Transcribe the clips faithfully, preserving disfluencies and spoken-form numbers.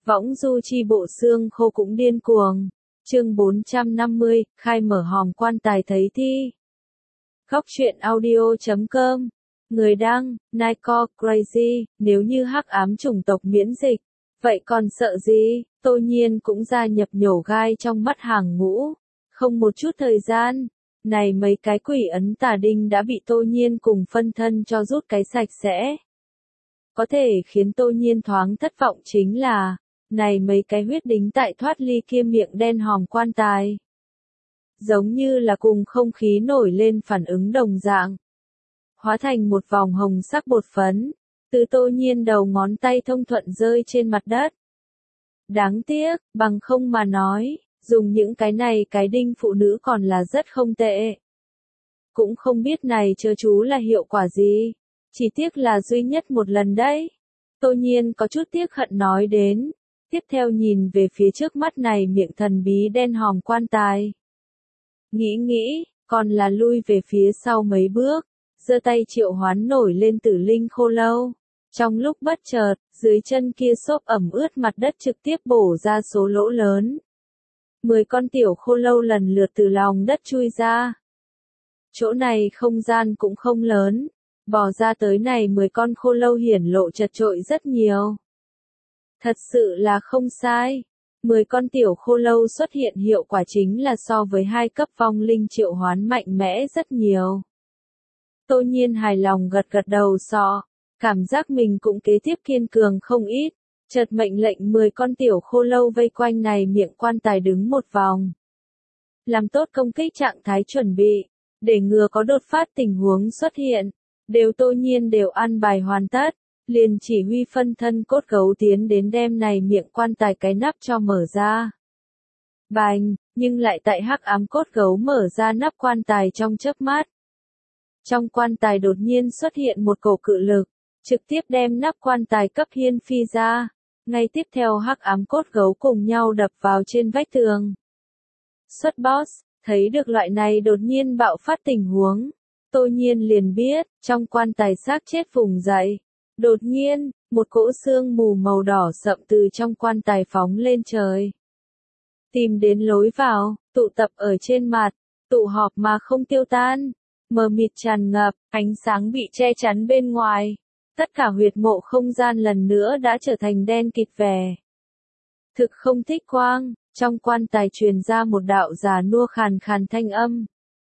Võng du chi bộ xương khô cũng điên cuồng. Chương bốn trăm năm mươi, khai mở hòm quan tài thấy thi. Góc truyện audio chấm com. Người đăng, Nico Crazy, nếu như hắc ám chủng tộc miễn dịch, vậy còn sợ gì? Tô Nhiên cũng gia nhập nhổ gai trong mắt hàng ngũ. Không một chút thời gian, này mấy cái quỷ ấn tà đinh đã bị Tô Nhiên cùng phân thân cho rút cái sạch sẽ. Có thể khiến Tô Nhiên thoáng thất vọng chính là, này mấy cái huyết đính tại thoát ly kia miệng đen hòm quan tài. Giống như là cùng không khí nổi lên phản ứng đồng dạng. Hóa thành một vòng hồng sắc bột phấn, từ Tô Nhiên đầu ngón tay thông thuận rơi trên mặt đất. Đáng tiếc, bằng không mà nói, dùng những cái này cái đinh phụ nữ còn là rất không tệ. Cũng không biết này chớ chú là hiệu quả gì, chỉ tiếc là duy nhất một lần đấy. Tô Nhiên có chút tiếc hận nói đến, tiếp theo nhìn về phía trước mắt này miệng thần bí đen hòm quan tài. Nghĩ nghĩ, còn là lui về phía sau mấy bước, giơ tay triệu hoán nổi lên tử linh khô lâu. Trong lúc bất chợt, dưới chân kia xốp ẩm ướt mặt đất trực tiếp bổ ra số lỗ lớn. Mười con tiểu khô lâu lần lượt từ lòng đất chui ra. Chỗ này không gian cũng không lớn, bò ra tới này mười con khô lâu hiển lộ chật trội rất nhiều. Thật sự là không sai. Mười con tiểu khô lâu xuất hiện hiệu quả chính là so với hai cấp vong linh triệu hoán mạnh mẽ rất nhiều. Tô Nhiên hài lòng gật gật đầu sọ, cảm giác mình cũng kế tiếp kiên cường không ít, chợt mệnh lệnh mười con tiểu khô lâu vây quanh này miệng quan tài đứng một vòng. Làm tốt công kích trạng thái chuẩn bị, để ngừa có đột phát tình huống xuất hiện, đều Tô Nhiên đều an bài hoàn tất, liền chỉ huy phân thân cốt gấu tiến đến đem này miệng quan tài cái nắp cho mở ra. Bành, nhưng lại tại hắc ám cốt gấu mở ra nắp quan tài trong chớp mắt. Trong quan tài đột nhiên xuất hiện một cổ cự lực, trực tiếp đem nắp quan tài cấp hiên phi ra. Ngay tiếp theo hắc ám cốt gấu cùng nhau đập vào trên vách tường. Xuất boss, thấy được loại này đột nhiên bạo phát tình huống, Tô Nhiên liền biết, trong quan tài xác chết vùng dậy. Đột nhiên, một cỗ sương mù màu đỏ sậm từ trong quan tài phóng lên trời. Tìm đến lối vào, tụ tập ở trên mặt, tụ họp mà không tiêu tan, mờ mịt tràn ngập, ánh sáng bị che chắn bên ngoài. Tất cả huyệt mộ không gian lần nữa đã trở thành đen kịt vẻ. Thực không thích quang, trong quan tài truyền ra một đạo già nua khàn khàn thanh âm.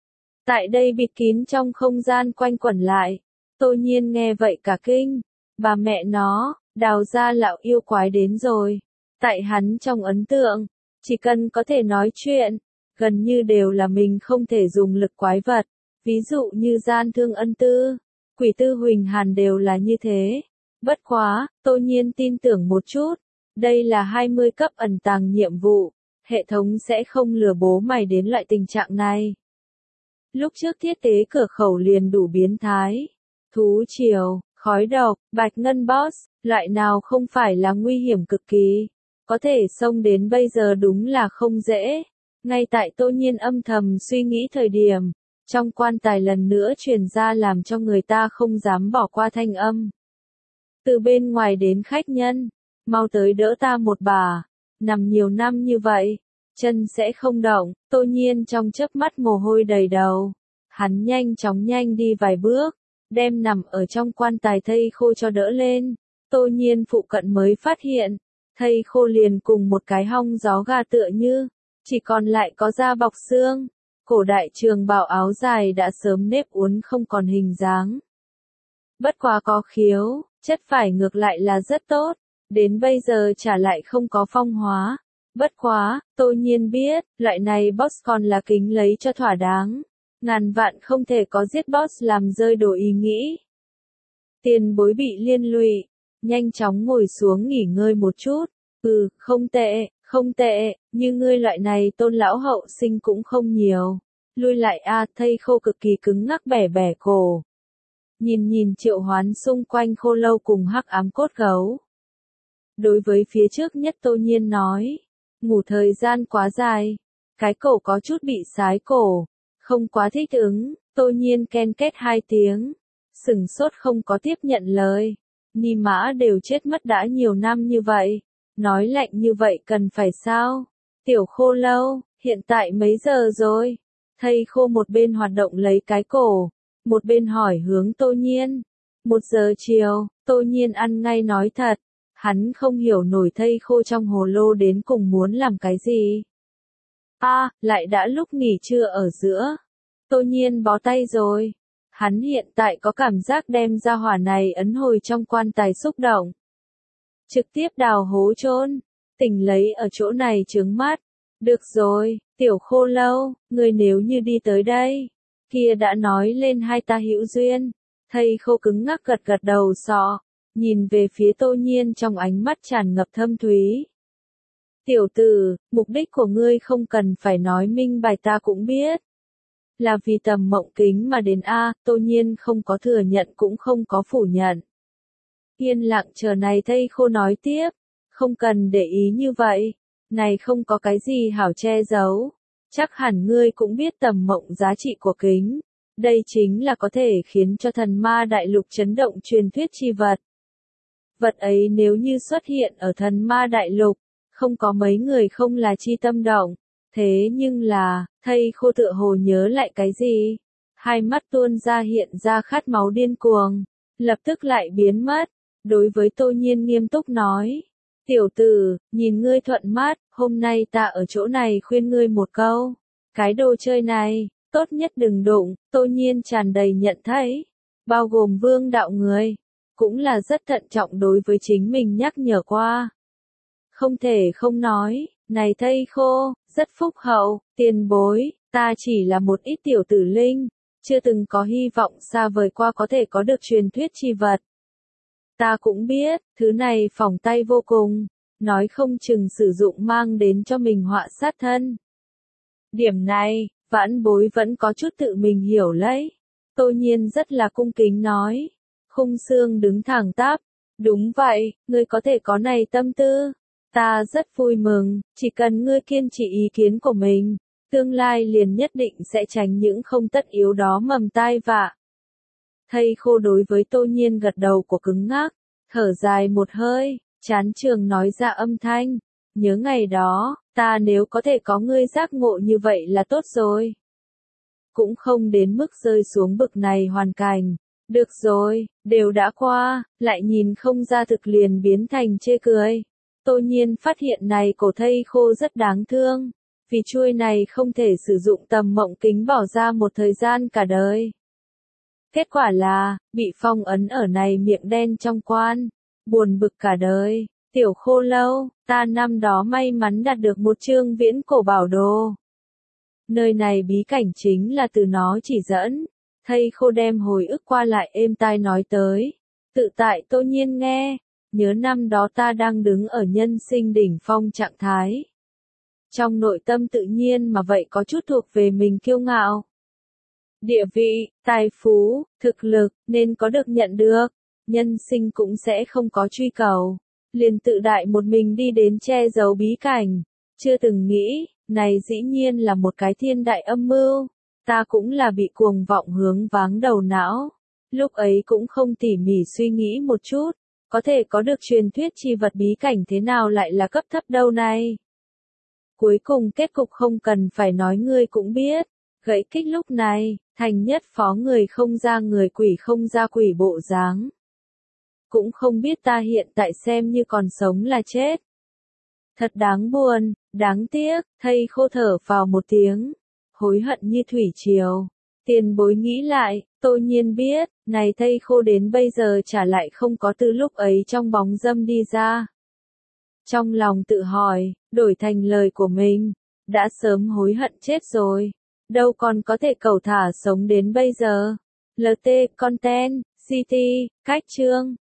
Tại đây bịt kín trong không gian quanh quẩn lại, Tô Nhiên nghe vậy cả kinh, bà mẹ nó, đào ra lão yêu quái đến rồi. Tại hắn trong ấn tượng, chỉ cần có thể nói chuyện, gần như đều là mình không thể dùng lực quái vật, ví dụ như gian thương ân tư. Quỷ tư Huỳnh Hàn đều là như thế. Bất quá, Tô Nhiên tin tưởng một chút. Đây là hai mươi cấp ẩn tàng nhiệm vụ. Hệ thống sẽ không lừa bố mày đến loại tình trạng này. Lúc trước thiết tế cửa khẩu liền đủ biến thái. Thú triều, khói độc, bạch ngân boss, loại nào không phải là nguy hiểm cực kỳ. Có thể xông đến bây giờ đúng là không dễ. Ngay tại Tô Nhiên âm thầm suy nghĩ thời điểm. Trong quan tài lần nữa truyền ra làm cho người ta không dám bỏ qua thanh âm. Từ bên ngoài đến khách nhân, mau tới đỡ ta một bà, nằm nhiều năm như vậy, chân sẽ không động. Tô Nhiên trong chớp mắt mồ hôi đầy đầu. Hắn nhanh chóng nhanh đi vài bước, đem nằm ở trong quan tài thây khô cho đỡ lên. Tô Nhiên phụ cận mới phát hiện, thây khô liền cùng một cái hong gió gà tựa như, chỉ còn lại có da bọc xương. Cổ đại trường bào áo dài đã sớm nếp uốn không còn hình dáng. Bất quá có khiếu, chất vải ngược lại là rất tốt, đến bây giờ trả lại không có phong hóa. Bất quá, Tô Nhiên biết, loại này boss còn là kính lấy cho thỏa đáng. Ngàn vạn không thể có giết boss làm rơi đồ ý nghĩ. Tiền bối bị liên lụy, nhanh chóng ngồi xuống nghỉ ngơi một chút. Ừ, không tệ. Không tệ, như ngươi loại này tôn lão hậu sinh cũng không nhiều. Lui lại a, thây khô cực kỳ cứng ngắc bẻ bẻ cổ. Nhìn nhìn triệu hoán xung quanh khô lâu cùng hắc ám cốt gấu. Đối với phía trước nhất Tô Nhiên nói, ngủ thời gian quá dài, cái cổ có chút bị sái cổ, không quá thích ứng. Tô Nhiên ken kết hai tiếng, sửng sốt không có tiếp nhận lời. Ni mã đều chết mất đã nhiều năm như vậy. Nói lạnh như vậy cần phải sao? Tiểu Khô Lâu, hiện tại mấy giờ rồi? Thầy Khô một bên hoạt động lấy cái cổ, một bên hỏi hướng Tô Nhiên. Một giờ chiều, Tô Nhiên ăn ngay nói thật. Hắn không hiểu nổi thây khô trong hồ lô đến cùng muốn làm cái gì. A, à, lại đã lúc nghỉ trưa ở giữa. Tô Nhiên bó tay rồi. Hắn hiện tại có cảm giác đem ra hỏa này ấn hồi trong quan tài xúc động. Trực tiếp đào hố chôn, tỉnh lấy ở chỗ này chướng mắt. Được rồi, Tiểu Khô Lâu, ngươi nếu như đi tới đây, kia đã nói lên hai ta hữu duyên. Thây khô cứng ngắc gật gật đầu sọ, nhìn về phía Tô Nhiên trong ánh mắt tràn ngập thâm thúy. Tiểu tử, mục đích của ngươi không cần phải nói minh bạch ta cũng biết. Là vì Tầm Mộng Kính mà đến A, Tô Nhiên không có thừa nhận cũng không có phủ nhận. Yên lặng chờ này thây khô nói tiếp, không cần để ý như vậy, này không có cái gì hảo che giấu. Chắc hẳn ngươi cũng biết tầm mộng giá trị của kính. Đây chính là có thể khiến cho thần ma đại lục chấn động truyền thuyết chi vật. Vật ấy nếu như xuất hiện ở thần ma đại lục, không có mấy người không là chi tâm động. Thế nhưng là, thây khô tựa hồ nhớ lại cái gì? Hai mắt tuôn ra hiện ra khát máu điên cuồng, lập tức lại biến mất. Đối với Tô Nhiên nghiêm túc nói. Tiểu tử, nhìn ngươi thuận mắt, hôm nay ta ở chỗ này khuyên ngươi một câu. Cái đồ chơi này, tốt nhất đừng đụng, Tô Nhiên tràn đầy nhận thấy. Bao gồm vương đạo người, cũng là rất thận trọng đối với chính mình nhắc nhở qua. Không thể không nói, này thây khô, rất phúc hậu, tiền bối, ta chỉ là một ít tiểu tử linh, chưa từng có hy vọng xa vời qua có thể có được truyền thuyết chi vật. Ta cũng biết, thứ này phỏng tay vô cùng, nói không chừng sử dụng mang đến cho mình họa sát thân. Điểm này, vãn bối vẫn có chút tự mình hiểu lấy. Tô Nhiên rất là cung kính nói. Khung xương đứng thẳng tắp. Đúng vậy, ngươi có thể có này tâm tư. Ta rất vui mừng, chỉ cần ngươi kiên trì ý kiến của mình, tương lai liền nhất định sẽ tránh những không tất yếu đó mầm tai vạ. Thây khô đối với Tô Nhiên gật đầu của cứng ngắc, thở dài một hơi, chán trường nói ra âm thanh. Nhớ ngày đó, ta nếu có thể có ngươi giác ngộ như vậy là tốt rồi. Cũng không đến mức rơi xuống bực này hoàn cảnh. Được rồi, đều đã qua, lại nhìn không ra thực liền biến thành chê cười. Tô Nhiên phát hiện này cổ thây khô rất đáng thương, vì chuôi này không thể sử dụng tầm mộng kính bỏ ra một thời gian cả đời. Kết quả là, bị phong ấn ở này miệng đen trong quan, buồn bực cả đời. Tiểu Khô Lâu, ta năm đó may mắn đạt được một chương viễn cổ bảo đồ. Nơi này bí cảnh chính là từ nó chỉ dẫn. Thây khô đem hồi ức qua lại êm tai nói tới. Tự tại Tô Nhiên nghe, nhớ năm đó ta đang đứng ở nhân sinh đỉnh phong trạng thái. Trong nội tâm tự nhiên mà vậy có chút thuộc về mình kiêu ngạo. Địa vị, tài phú, thực lực, nên có được nhận được. Nhân sinh cũng sẽ không có truy cầu. Liền tự đại một mình đi đến che giấu bí cảnh. Chưa từng nghĩ, này dĩ nhiên là một cái thiên đại âm mưu. Ta cũng là bị cuồng vọng hướng váng đầu não. Lúc ấy cũng không tỉ mỉ suy nghĩ một chút. Có thể có được truyền thuyết chi vật bí cảnh thế nào lại là cấp thấp đâu này. Cuối cùng kết cục không cần phải nói ngươi cũng biết. Gãy kích lúc này, thành nhất phó người không ra người quỷ không ra quỷ bộ dáng. Cũng không biết ta hiện tại xem như còn sống là chết. Thật đáng buồn, đáng tiếc, thây khô thở vào một tiếng. Hối hận như thủy triều. Tiền bối nghĩ lại, Tô Nhiên biết, này thây khô đến bây giờ trả lại không có từ lúc ấy trong bóng dâm đi ra. Trong lòng tự hỏi, đổi thành lời của mình, đã sớm hối hận chết rồi. Đâu còn có thể cầu thả sống đến bây giờ. lờ tê Content, xê tê, cách chương.